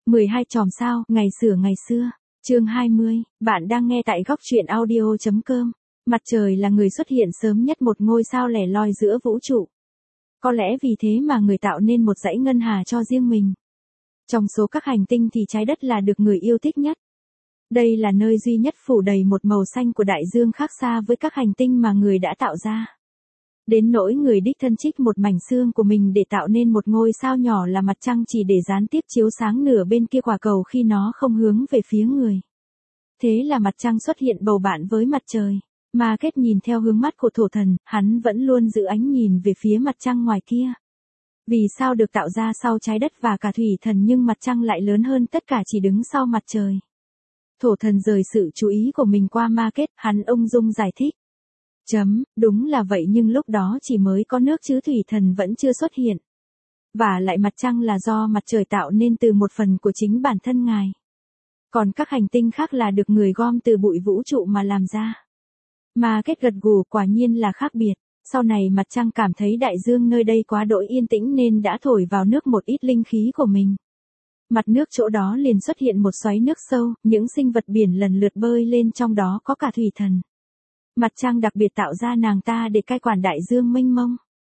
12 chòm sao, ngày xưa. Chương 20, bạn đang nghe tại góc truyện audio.com. Mặt trời là người xuất hiện sớm nhất một ngôi sao lẻ loi giữa vũ trụ. Có lẽ vì thế mà người tạo nên một dãy ngân hà cho riêng mình. Trong số các hành tinh thì trái đất là được người yêu thích nhất. Đây là nơi duy nhất phủ đầy một màu xanh của đại dương khác xa với các hành tinh mà người đã tạo ra. Đến nỗi người đích thân trích một mảnh xương của mình để tạo nên một ngôi sao nhỏ là mặt trăng chỉ để gián tiếp chiếu sáng nửa bên kia quả cầu khi nó không hướng về phía người. Thế là mặt trăng xuất hiện bầu bạn với mặt trời. Mà kết nhìn theo hướng mắt của thổ thần, hắn vẫn luôn giữ ánh nhìn về phía mặt trăng ngoài kia. Vì sao được tạo ra sau trái đất và cả thủy thần nhưng mặt trăng lại lớn hơn tất cả chỉ đứng sau mặt trời. Thổ thần rời sự chú ý của mình qua ma kết, hắn ung dung giải thích. Đúng là vậy nhưng lúc đó chỉ mới có nước chứ thủy thần vẫn chưa xuất hiện. Và lại mặt trăng là do mặt trời tạo nên từ một phần của chính bản thân ngài. Còn các hành tinh khác là được người gom từ bụi vũ trụ mà làm ra. Mà kết gật gù quả nhiên là khác biệt. Sau này mặt trăng cảm thấy đại dương nơi đây quá đỗi yên tĩnh nên đã thổi vào nước một ít linh khí của mình. Mặt nước chỗ đó liền xuất hiện một xoáy nước sâu, những sinh vật biển lần lượt bơi lên trong đó có cả thủy thần. Mặt trăng đặc biệt tạo ra nàng ta để cai quản đại dương mênh mông.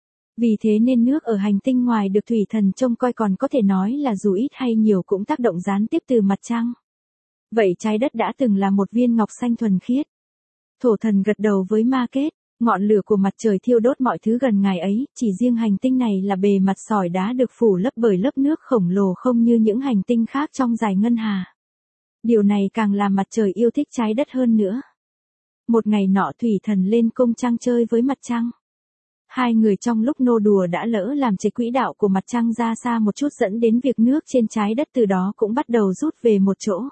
Vì thế nên nước ở hành tinh ngoài được thủy thần trông coi còn có thể nói là dù ít hay nhiều cũng tác động gián tiếp từ mặt trăng. Vậy trái đất đã từng là một viên ngọc xanh thuần khiết. Thổ thần gật đầu với ma kết, ngọn lửa của mặt trời thiêu đốt mọi thứ gần ngài ấy, chỉ riêng hành tinh này là bề mặt sỏi đá được phủ lấp bởi lớp nước khổng lồ không như những hành tinh khác trong dải ngân hà. Điều này càng làm mặt trời yêu thích trái đất hơn nữa. Một ngày nọ thủy thần lên cung trăng chơi với mặt trăng. Hai người trong lúc nô đùa đã lỡ làm chệch quỹ đạo của mặt trăng ra xa một chút dẫn đến việc nước trên trái đất từ đó cũng bắt đầu rút về một chỗ.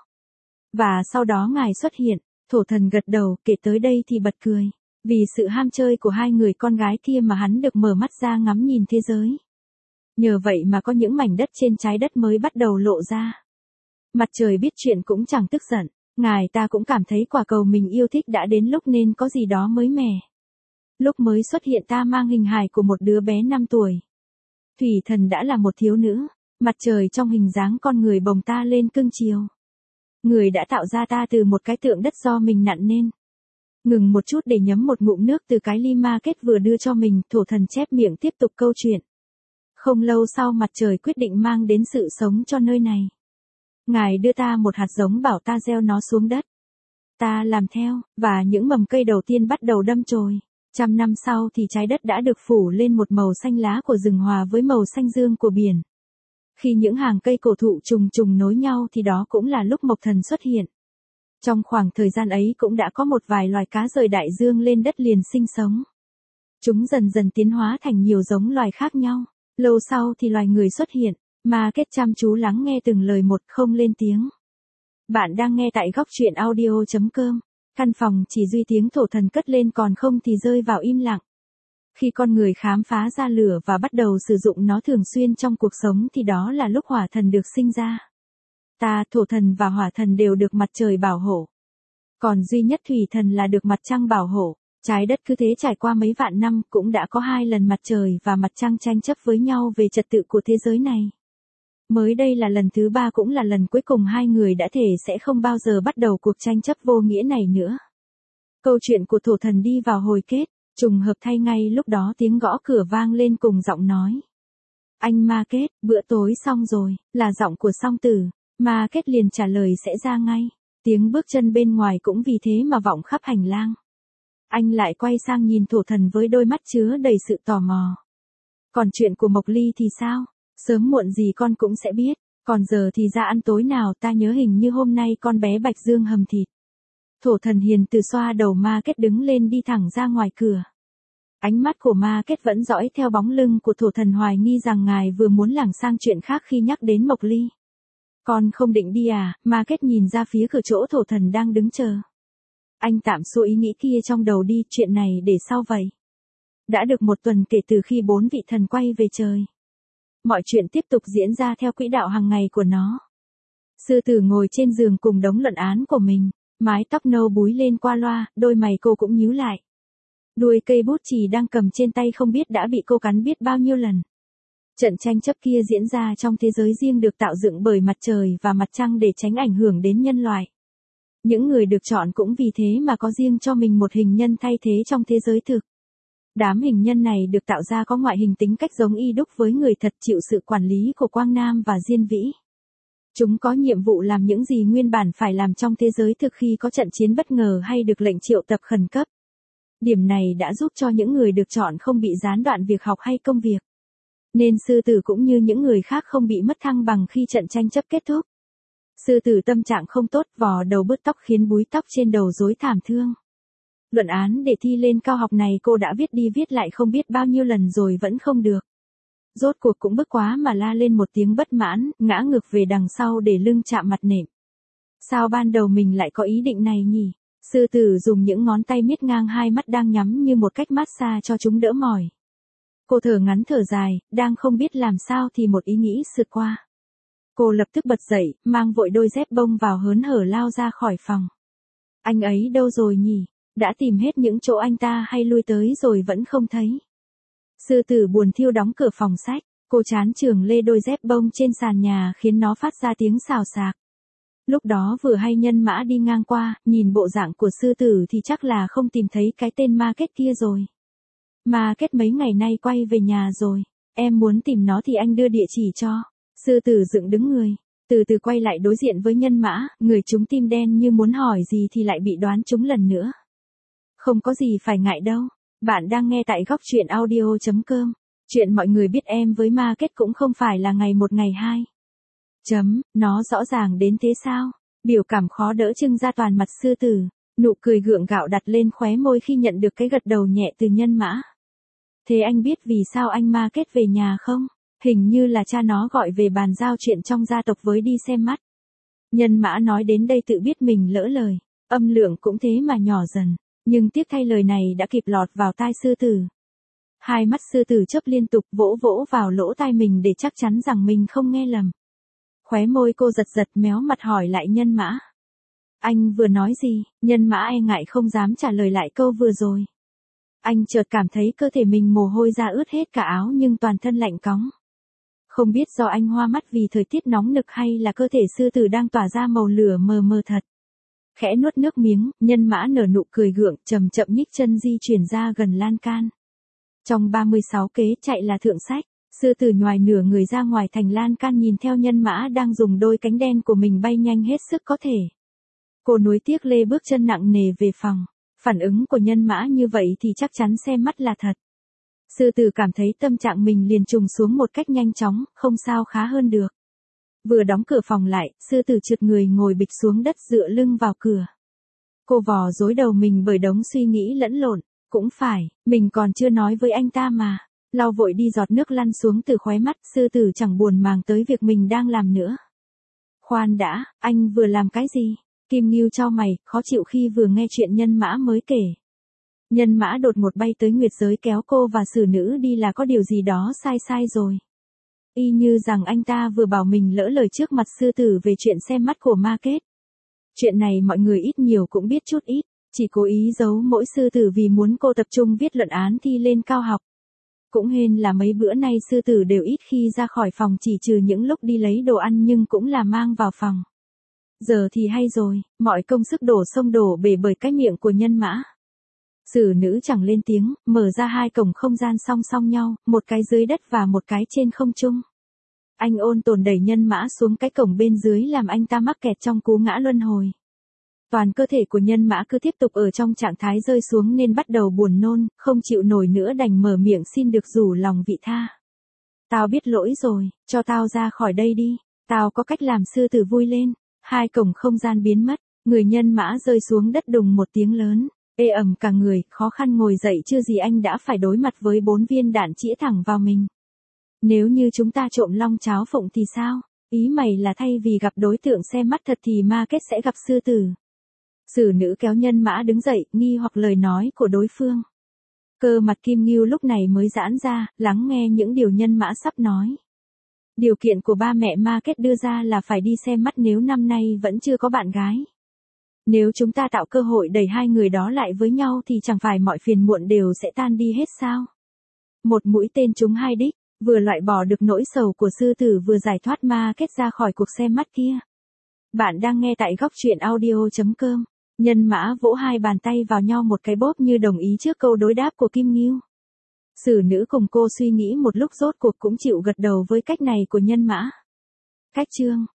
Và sau đó ngài xuất hiện, thổ thần gật đầu, kể tới đây thì bật cười. Vì sự ham chơi của hai người con gái kia mà hắn được mở mắt ra ngắm nhìn thế giới. Nhờ vậy mà có những mảnh đất trên trái đất mới bắt đầu lộ ra. Mặt trời biết chuyện cũng chẳng tức giận. Ngài ta cũng cảm thấy quả cầu mình yêu thích đã đến lúc nên có gì đó mới mẻ. Lúc mới xuất hiện ta mang hình hài của một đứa bé 5 tuổi. Thủy thần đã là một thiếu nữ, mặt trời trong hình dáng con người bồng ta lên cưng chiều. Người đã tạo ra ta từ một cái tượng đất do mình nặn nên. Ngừng một chút để nhấm một ngụm nước từ cái ly ma kết vừa đưa cho mình, thổ thần chép miệng tiếp tục câu chuyện. Không lâu sau mặt trời quyết định mang đến sự sống cho nơi này. Ngài đưa ta một hạt giống bảo ta gieo nó xuống đất. Ta làm theo, và những mầm cây đầu tiên bắt đầu đâm chồi. 100 năm sau thì trái đất đã được phủ lên một màu xanh lá của rừng hòa với màu xanh dương của biển. Khi những hàng cây cổ thụ trùng trùng nối nhau thì đó cũng là lúc mộc thần xuất hiện. Trong khoảng thời gian ấy cũng đã có một vài loài cá rời đại dương lên đất liền sinh sống. Chúng dần dần tiến hóa thành nhiều giống loài khác nhau. Lâu sau thì loài người xuất hiện. Ma kết chăm chú lắng nghe từng lời một không lên tiếng. Bạn đang nghe tại góc truyện audio.com. Căn phòng chỉ duy tiếng thổ thần cất lên còn không thì rơi vào im lặng. Khi con người khám phá ra lửa và bắt đầu sử dụng nó thường xuyên trong cuộc sống thì đó là lúc hỏa thần được sinh ra. Ta, thổ thần và hỏa thần đều được mặt trời bảo hộ. Còn duy nhất thủy thần là được mặt trăng bảo hộ. Trái đất cứ thế trải qua mấy vạn năm cũng đã có 2 lần mặt trời và mặt trăng tranh chấp với nhau về trật tự của thế giới này. Mới đây là lần thứ 3 cũng là lần cuối cùng hai người đã thề sẽ không bao giờ bắt đầu cuộc tranh chấp vô nghĩa này nữa. Câu chuyện của thổ thần đi vào hồi kết, trùng hợp thay ngay lúc đó tiếng gõ cửa vang lên cùng giọng nói. Anh ma kết, bữa tối xong rồi, là giọng của song tử. Ma kết liền trả lời sẽ ra ngay. Tiếng bước chân bên ngoài cũng vì thế mà vọng khắp hành lang. Anh lại quay sang nhìn thổ thần với đôi mắt chứa đầy sự tò mò. Còn chuyện của Mộc Ly thì sao? Sớm muộn gì con cũng sẽ biết. Còn giờ thì ra ăn tối nào, ta nhớ hình như hôm nay con bé Bạch Dương hầm thịt. Thổ thần hiền từ xoa đầu ma kết đứng lên đi thẳng ra ngoài cửa. Ánh mắt của ma kết vẫn dõi theo bóng lưng của thổ thần hoài nghi rằng ngài vừa muốn lảng sang chuyện khác khi nhắc đến Mộc Ly. Con không định đi à? Ma kết nhìn ra phía cửa chỗ thổ thần đang đứng chờ. Anh tạm xua ý nghĩ kia trong đầu đi, chuyện này để sau vậy. Đã được 1 tuần kể từ khi 4 vị thần quay về trời. Mọi chuyện tiếp tục diễn ra theo quỹ đạo hàng ngày của nó. Sư tử ngồi trên giường cùng đống luận án của mình, mái tóc nâu búi lên qua loa, đôi mày cô cũng nhíu lại. Đuôi cây bút chì đang cầm trên tay không biết đã bị cô cắn biết bao nhiêu lần. Trận tranh chấp kia diễn ra trong thế giới riêng được tạo dựng bởi mặt trời và mặt trăng để tránh ảnh hưởng đến nhân loại. Những người được chọn cũng vì thế mà có riêng cho mình một hình nhân thay thế trong thế giới thực. Đám hình nhân này được tạo ra có ngoại hình tính cách giống y đúc với người thật, chịu sự quản lý của Quang Nam và Diên Vĩ. Chúng có nhiệm vụ làm những gì nguyên bản phải làm trong thế giới thực khi có trận chiến bất ngờ hay được lệnh triệu tập khẩn cấp. Điểm này đã giúp cho những người được chọn không bị gián đoạn việc học hay công việc. Nên sư tử cũng như những người khác không bị mất thăng bằng khi trận tranh chấp kết thúc. Sư tử tâm trạng không tốt, vò đầu bứt tóc khiến búi tóc trên đầu rối thảm thương. Luận án để thi lên cao học này cô đã viết đi viết lại không biết bao nhiêu lần rồi vẫn không được. Rốt cuộc cũng bức quá mà la lên một tiếng bất mãn, ngã ngược về đằng sau để lưng chạm mặt nệm. Sao ban đầu mình lại có ý định này nhỉ? Sư tử dùng những ngón tay miết ngang hai mắt đang nhắm như một cách massage cho chúng đỡ mỏi. Cô thở ngắn thở dài, đang không biết làm sao thì một ý nghĩ sượt qua. Cô lập tức bật dậy, mang vội đôi dép bông vào hớn hở lao ra khỏi phòng. Anh ấy đâu rồi nhỉ? Đã tìm hết những chỗ anh ta hay lui tới rồi vẫn không thấy. Sư tử buồn thiêu đóng cửa phòng sách, cô chán chường lê đôi dép bông trên sàn nhà khiến nó phát ra tiếng xào xạc. Lúc đó vừa hay Nhân Mã đi ngang qua, nhìn bộ dạng của sư tử thì chắc là không tìm thấy cái tên Ma Kết kia rồi. Ma Kết mấy ngày nay quay về nhà rồi, em muốn tìm nó thì anh đưa địa chỉ cho. Sư tử dựng đứng người, từ từ quay lại đối diện với Nhân Mã, người chúng tim đen như muốn hỏi gì thì lại bị đoán trúng lần nữa. Không có gì phải ngại đâu, bạn đang nghe tại góc truyện audio.com. Chuyện mọi người biết em với Ma Kết cũng không phải là ngày một ngày hai. Nó rõ ràng đến thế sao? Biểu cảm khó đỡ trưng ra toàn mặt sư tử, nụ cười gượng gạo đặt lên khóe môi khi nhận được cái gật đầu nhẹ từ Nhân Mã. Thế anh biết vì sao anh Ma Kết về nhà không? Hình như là cha nó gọi về bàn giao chuyện trong gia tộc với đi xem mắt. Nhân Mã nói đến đây tự biết mình lỡ lời, âm lượng cũng thế mà nhỏ dần, nhưng tiếc thay lời này đã kịp lọt vào tai sư tử. Hai mắt sư tử chớp liên tục vỗ vỗ vào lỗ tai mình để chắc chắn rằng mình không nghe lầm. Khóe môi cô giật giật méo mặt hỏi lại Nhân Mã. Anh vừa nói gì? Nhân Mã e ngại không dám trả lời lại câu vừa rồi. Anh chợt cảm thấy cơ thể mình mồ hôi ra ướt hết cả áo nhưng toàn thân lạnh cóng. Không biết do anh hoa mắt vì thời tiết nóng nực hay là cơ thể sư tử đang tỏa ra màu lửa mờ mờ thật. Khẽ nuốt nước miếng, Nhân Mã nở nụ cười gượng, chậm chậm nhích chân di chuyển ra gần lan can. Trong 36 kế chạy là thượng sách, sư tử nhoài nửa người ra ngoài thành lan can nhìn theo Nhân Mã đang dùng đôi cánh đen của mình bay nhanh hết sức có thể. Cô nuối tiếc lê bước chân nặng nề về phòng, phản ứng của Nhân Mã như vậy thì chắc chắn xem mắt là thật. Sư tử cảm thấy tâm trạng mình liền trùng xuống một cách nhanh chóng, không sao khá hơn được. Vừa đóng cửa phòng lại, sư tử trượt người ngồi bịch xuống đất dựa lưng vào cửa. Cô vò rối đầu mình bởi đống suy nghĩ lẫn lộn, cũng phải, mình còn chưa nói với anh ta mà. Lau vội đi giọt nước lăn xuống từ khóe mắt, sư tử chẳng buồn màng tới việc mình đang làm nữa. Khoan đã, anh vừa làm cái gì? Kim Ngưu chau mày, khó chịu khi vừa nghe chuyện Nhân Mã mới kể. Nhân Mã đột ngột bay tới nguyệt giới kéo cô và xử nữ đi là có điều gì đó sai sai rồi. Y như rằng anh ta vừa bảo mình lỡ lời trước mặt sư tử về chuyện xem mắt của Ma Kết. Chuyện này mọi người ít nhiều cũng biết chút ít, chỉ cố ý giấu mỗi sư tử vì muốn cô tập trung viết luận án thi lên cao học. Cũng hên là mấy bữa nay sư tử đều ít khi ra khỏi phòng chỉ trừ những lúc đi lấy đồ ăn nhưng cũng là mang vào phòng. Giờ thì hay rồi, mọi công sức đổ sông đổ bể bởi cái miệng của Nhân Mã. Xử nữ chẳng lên tiếng, mở ra hai cổng không gian song song nhau, một cái dưới đất và một cái trên không trung. Anh ôn tồn đẩy Nhân Mã xuống cái cổng bên dưới làm anh ta mắc kẹt trong cú ngã luân hồi. Toàn cơ thể của Nhân Mã cứ tiếp tục ở trong trạng thái rơi xuống nên bắt đầu buồn nôn, không chịu nổi nữa đành mở miệng xin được rủ lòng vị tha. Tao biết lỗi rồi, cho tao ra khỏi đây đi, tao có cách làm sư tử vui lên. Hai cổng không gian biến mất, người Nhân Mã rơi xuống đất đùng một tiếng lớn, ê ẩm cả người, khó khăn ngồi dậy chưa gì anh đã phải đối mặt với 4 viên đạn chĩa thẳng vào mình. Nếu như chúng ta trộm long cháo phụng thì sao? Ý mày là thay vì gặp đối tượng xem mắt thật thì Ma Kết sẽ gặp sư tử. Xử nữ kéo Nhân Mã đứng dậy, nghi hoặc lời nói của đối phương. Cơ mặt Kim Ngưu lúc này mới giãn ra, lắng nghe những điều Nhân Mã sắp nói. Điều kiện của ba mẹ Ma Kết đưa ra là phải đi xem mắt nếu năm nay vẫn chưa có bạn gái. Nếu chúng ta tạo cơ hội đẩy hai người đó lại với nhau thì chẳng phải mọi phiền muộn đều sẽ tan đi hết sao? Một mũi tên trúng hai đích, Vừa loại bỏ được nỗi sầu của sư tử vừa giải thoát ma kết ra khỏi cuộc xem mắt kia. Bạn đang nghe tại góc truyện audio.com. Nhân Mã vỗ hai bàn tay vào nhau một cái bóp như đồng ý trước câu đối đáp của Kim Ngưu. Sử nữ cùng cô suy nghĩ một lúc rốt cuộc cũng chịu gật đầu với cách này của Nhân Mã. Cách chương